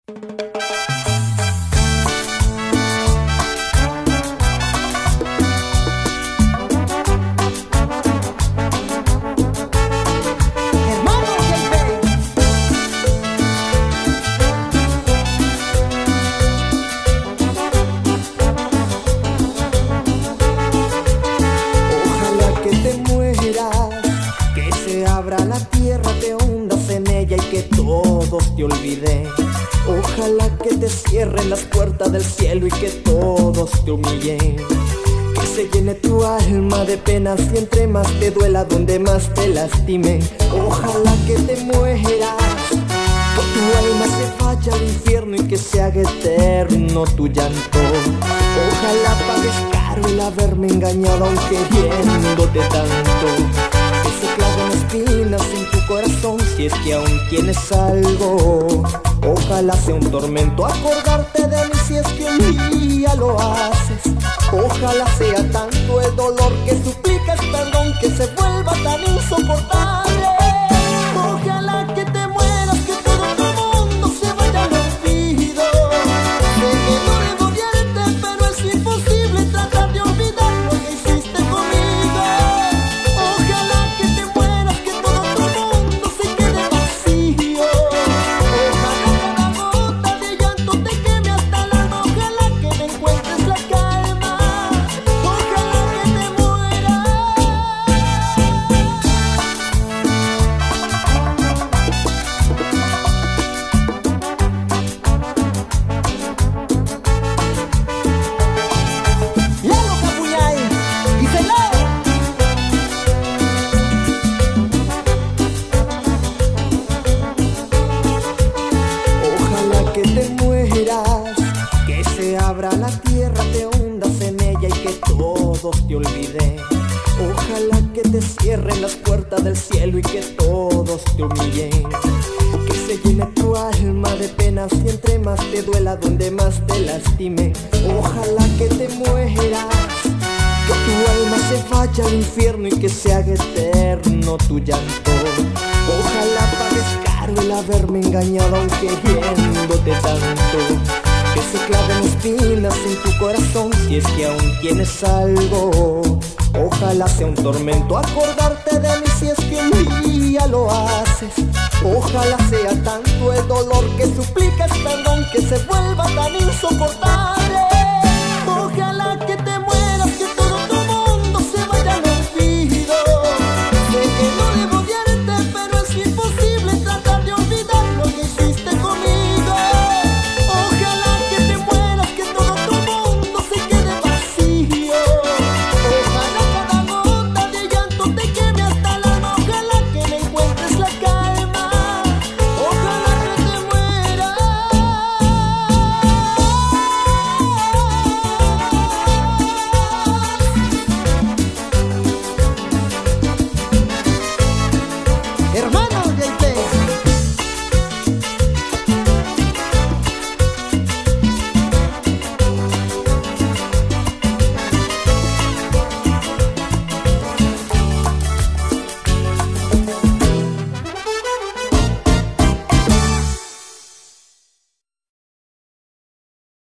La tierra, te hundas en ella y que todos te olviden. Ojalá que te cierren las puertas del cielo y que todos te humillen. Que se llene tu alma de penas y entre más te duela, donde más te lastimen. Ojalá que te mueras, que tu alma se vaya al infierno y que se haga eterno tu llanto. Ojalá pagues caro el haberme engañado aun queriéndote tanto. Se clavan espinas en tu corazón si es que aún tienes algo. Ojalá sea un tormento acordarte de mí si es que un día lo haces. Ojalá sea tanto el dolor que suplicas perdón que se vuelva tan insoportable. Ojalá que te mueras, que todo tu mundo se vaya al olvido. Sé que duele odiarte, pero es imposible tratar de olvidar lo que hiciste conmigo. La tierra, te hundas en ella y que todos te olviden. Ojalá que te cierren las puertas del cielo y que todos te humillen. Que se llene tu alma de penas y entre más te duela, donde más te lastime. Ojalá que te mueras, que tu alma se vaya al infierno y que se haga eterno tu llanto. Ojalá pagues caro el haberme engañado aun queriéndote tanto. Que se claven espinas en tu corazón si es que aún tienes algo. Ojalá sea un tormento acordarte de mí si es que un día lo haces. Ojalá sea tanto el dolor que suplicas perdón que se vuelva